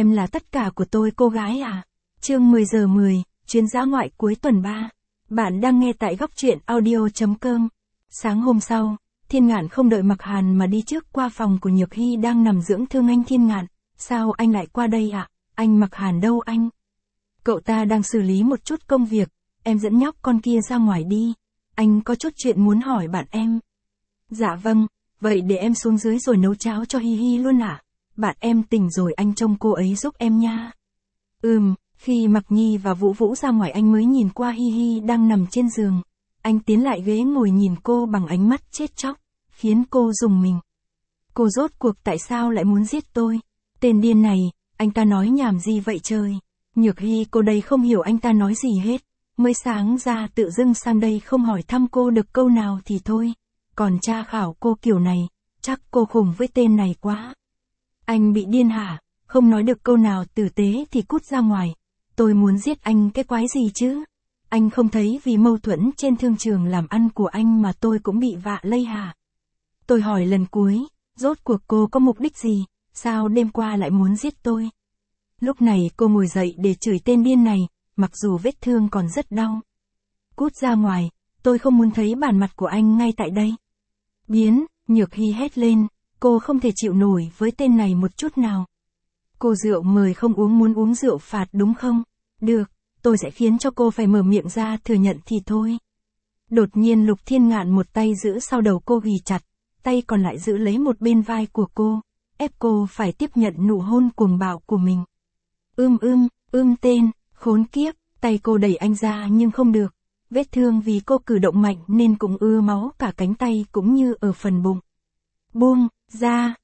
Em là tất cả của tôi cô gái à. Chương 10 giờ 10, chuyến dã ngoại cuối tuần 3. Bạn đang nghe tại góc truyện audio.com. Sáng hôm sau, Thiên Ngạn không đợi Mặc Hàn mà đi trước qua phòng của Nhược Hy đang nằm dưỡng thương. Anh Thiên Ngạn, sao anh lại qua đây ạ? Anh Mặc Hàn đâu anh? Cậu ta đang xử lý một chút công việc, em dẫn nhóc con kia ra ngoài đi. Anh có chút chuyện muốn hỏi bạn em. Dạ vâng, vậy để em xuống dưới rồi nấu cháo cho Hi Hi luôn ạ. Bạn em tỉnh rồi anh trông cô ấy giúp em nha. Khi Mặc Nhi và Vũ Vũ ra ngoài anh mới nhìn qua Hi Hi đang nằm trên giường. Anh tiến lại ghế ngồi nhìn cô bằng ánh mắt chết chóc, khiến cô rùng mình. Cô rốt cuộc tại sao lại muốn giết tôi? Tên điên này, anh ta nói nhảm gì vậy trời? Nhược Hy cô đây không hiểu anh ta nói gì hết. Mới sáng ra tự dưng sang đây không hỏi thăm cô được câu nào thì thôi. Còn tra khảo cô kiểu này, chắc cô khùng với tên này quá. Anh bị điên hả? Không nói được câu nào tử tế thì cút ra ngoài. Tôi muốn giết anh cái quái gì chứ? Anh không thấy vì mâu thuẫn trên thương trường làm ăn của anh mà tôi cũng bị vạ lây hả? Tôi hỏi lần cuối, rốt cuộc cô có mục đích gì? Sao đêm qua lại muốn giết tôi? Lúc này cô ngồi dậy để chửi tên điên này, mặc dù vết thương còn rất đau. Cút ra ngoài, tôi không muốn thấy bản mặt của anh ngay tại đây. Biến, Nhược Hy hét lên, cô không thể chịu nổi với tên này một chút nào. Cô rượu mời không uống muốn uống rượu phạt đúng không? Được, tôi sẽ khiến cho cô phải mở miệng ra thừa nhận thì thôi. Đột nhiên Lục Thiên Ngạn một tay giữ sau đầu cô ghì chặt, tay còn lại giữ lấy một bên vai của cô, ép cô phải tiếp nhận nụ hôn cuồng bạo của mình. Tên, khốn kiếp, tay cô đẩy anh ra nhưng không được. Vết thương vì cô cử động mạnh nên cũng ưa máu cả cánh tay cũng như ở phần bụng. Buông ra,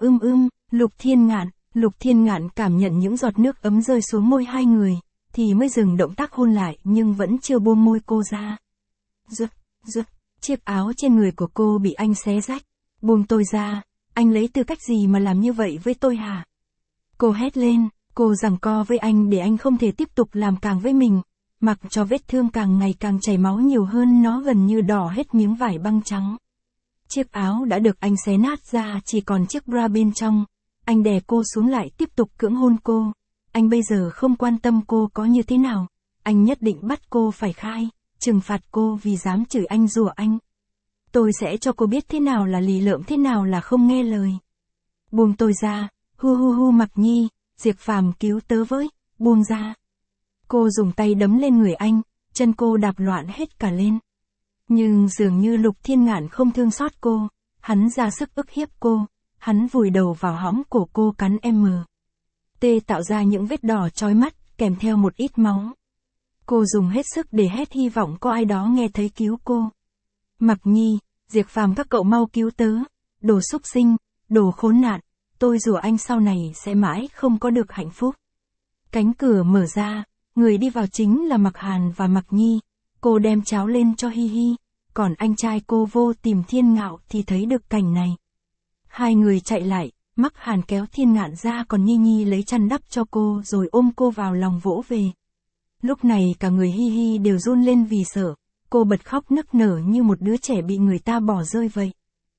Lục Thiên Ngạn cảm nhận những giọt nước ấm rơi xuống môi hai người, thì mới dừng động tác hôn lại nhưng vẫn chưa buông môi cô ra. Chiếc áo trên người của cô bị anh xé rách. Buông tôi ra, anh lấy tư cách gì mà làm như vậy với tôi hả? Cô hét lên, cô giằng co với anh để anh không thể tiếp tục làm càng với mình, mặc cho vết thương càng ngày càng chảy máu nhiều hơn, nó gần như đỏ hết miếng vải băng trắng. Chiếc áo đã được anh xé nát ra chỉ còn chiếc bra bên trong. Anh đè cô xuống lại tiếp tục cưỡng hôn cô. Anh bây giờ không quan tâm cô có như thế nào. Anh nhất định bắt cô phải khai, trừng phạt cô vì dám chửi anh rủa anh. Tôi sẽ cho cô biết thế nào là lì lợm, thế nào là không nghe lời. Buông tôi ra, Mặc Nhi, Diệp Phàm cứu tớ với, buông ra. Cô dùng tay đấm lên người anh, chân cô đạp loạn hết cả lên. Nhưng dường như Lục Thiên Ngạn không thương xót cô, hắn ra sức ức hiếp cô, hắn vùi đầu vào hõm cổ cô cắn tạo ra những vết đỏ chói mắt, kèm theo một ít máu. Cô dùng hết sức để hét hy vọng có ai đó nghe thấy cứu cô. Mặc Nhi, Diệp Phàm các cậu mau cứu tớ, đồ súc sinh, đồ khốn nạn, tôi rủa anh sau này sẽ mãi không có được hạnh phúc. Cánh cửa mở ra, người đi vào chính là Mặc Hàn và Mặc Nhi. Cô đem cháo lên cho Hi Hi, còn anh trai cô vô tìm Thiên Ngạo thì thấy được cảnh này. Hai người chạy lại, Mặc Hàn kéo Thiên Ngạn ra còn Nhi lấy chăn đắp cho cô rồi ôm cô vào lòng vỗ về. Lúc này cả người Hi Hi đều run lên vì sợ, cô bật khóc nức nở như một đứa trẻ bị người ta bỏ rơi vậy.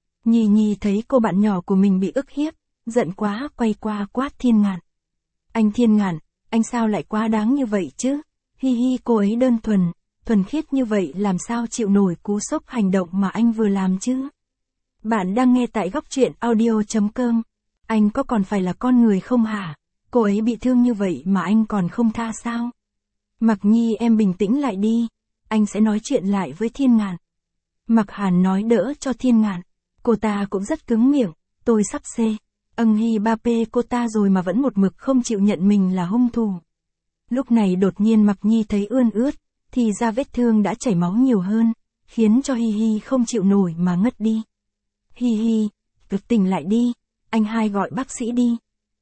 Nhi thấy cô bạn nhỏ của mình bị ức hiếp, giận quá quay qua quát Thiên Ngạn. Anh Thiên Ngạn, anh sao lại quá đáng như vậy chứ? Hi Hi cô ấy đơn thuần khiết như vậy làm sao chịu nổi cú sốc hành động mà anh vừa làm chứ? Bạn đang nghe tại góc truyện audio.com. Anh có còn phải là con người không hả? Cô ấy bị thương như vậy mà anh còn không tha sao? Mặc Nhi em bình tĩnh lại đi, anh sẽ nói chuyện lại với Thiên Ngạn. Mặc Hàn nói đỡ cho Thiên Ngạn, cô ta cũng rất cứng miệng, tôi sắp Hi ba pê cô ta rồi mà vẫn một mực không chịu nhận mình là hung thủ. Lúc này đột nhiên Mặc Nhi thấy ươn ướt, thì ra vết thương đã chảy máu nhiều hơn, khiến cho Hi Hi không chịu nổi mà ngất đi. Hi Hi, cực tỉnh lại đi, anh hai gọi bác sĩ đi.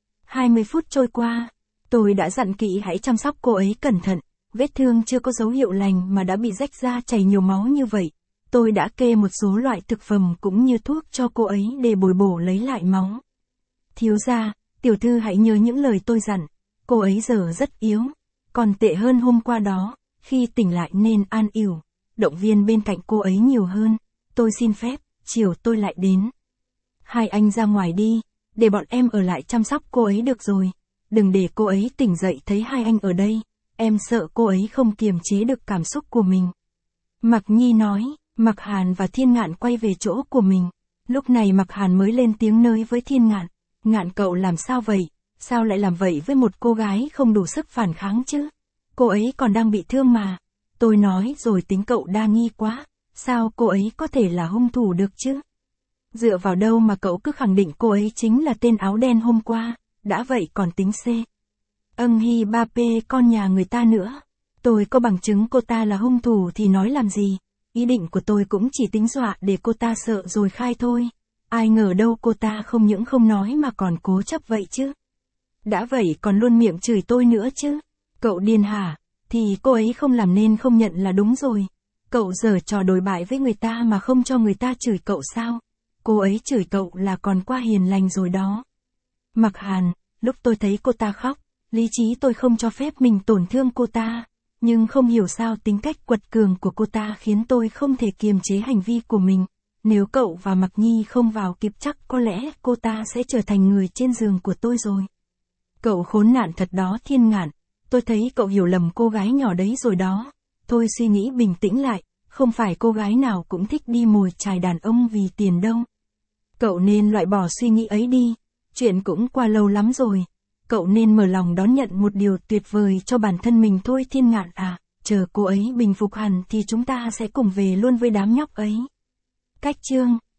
20 phút trôi qua, tôi đã dặn kỹ hãy chăm sóc cô ấy cẩn thận, vết thương chưa có dấu hiệu lành mà đã bị rách ra chảy nhiều máu như vậy. Tôi đã kê một số loại thực phẩm cũng như thuốc cho cô ấy để bồi bổ lấy lại máu. Thiếu gia, tiểu thư hãy nhớ những lời tôi dặn, cô ấy giờ rất yếu, còn tệ hơn hôm qua đó, khi tỉnh lại nên an ủi, động viên bên cạnh cô ấy nhiều hơn. Tôi xin phép, chiều tôi lại đến. Hai anh ra ngoài đi, để bọn em ở lại chăm sóc cô ấy được rồi. đừng để cô ấy tỉnh dậy thấy hai anh ở đây, em sợ cô ấy không kiềm chế được cảm xúc của mình. Mạc Nhi nói, Mạc Hàn và Thiên Ngạn quay về chỗ của mình. Lúc này Mạc Hàn mới lên tiếng nói với Thiên Ngạn, Ngạn cậu làm sao vậy, sao lại làm vậy với một cô gái không đủ sức phản kháng chứ? Cô ấy còn đang bị thương mà. Tôi nói rồi tính cậu đa nghi quá, sao cô ấy có thể là hung thủ được chứ? Dựa vào đâu mà cậu cứ khẳng định cô ấy chính là tên áo đen hôm qua, đã vậy còn tính C. Âng Hi Ba P con nhà người ta nữa. Tôi có bằng chứng cô ta là hung thủ thì nói làm gì, ý định của tôi cũng chỉ tính dọa để cô ta sợ rồi khai thôi. Ai ngờ đâu cô ta không những không nói mà còn cố chấp vậy chứ. Đã vậy còn luôn miệng chửi tôi nữa chứ. Cậu điên hả? Thì cô ấy không làm nên không nhận là đúng rồi. Cậu giở trò đồi bại với người ta mà không cho người ta chửi cậu sao? Cô ấy chửi cậu là còn qua hiền lành rồi đó. Mạc Hàn, lúc tôi thấy cô ta khóc, lý trí tôi không cho phép mình tổn thương cô ta. Nhưng không hiểu sao tính cách quật cường của cô ta khiến tôi không thể kiềm chế hành vi của mình. Nếu cậu và Mạc Nhi không vào kịp chắc có lẽ cô ta sẽ trở thành người trên giường của tôi rồi. Cậu khốn nạn thật đó Thiên Ngạn, tôi thấy cậu hiểu lầm cô gái nhỏ đấy rồi đó. Thôi suy nghĩ bình tĩnh lại, không phải cô gái nào cũng thích đi mồi chài đàn ông vì tiền đâu. Cậu nên loại bỏ suy nghĩ ấy đi, chuyện cũng qua lâu lắm rồi. Cậu nên mở lòng đón nhận một điều tuyệt vời cho bản thân mình thôi Thiên Ngạn à, chờ cô ấy bình phục hẳn thì chúng ta sẽ cùng về luôn với đám nhóc ấy. Cách chương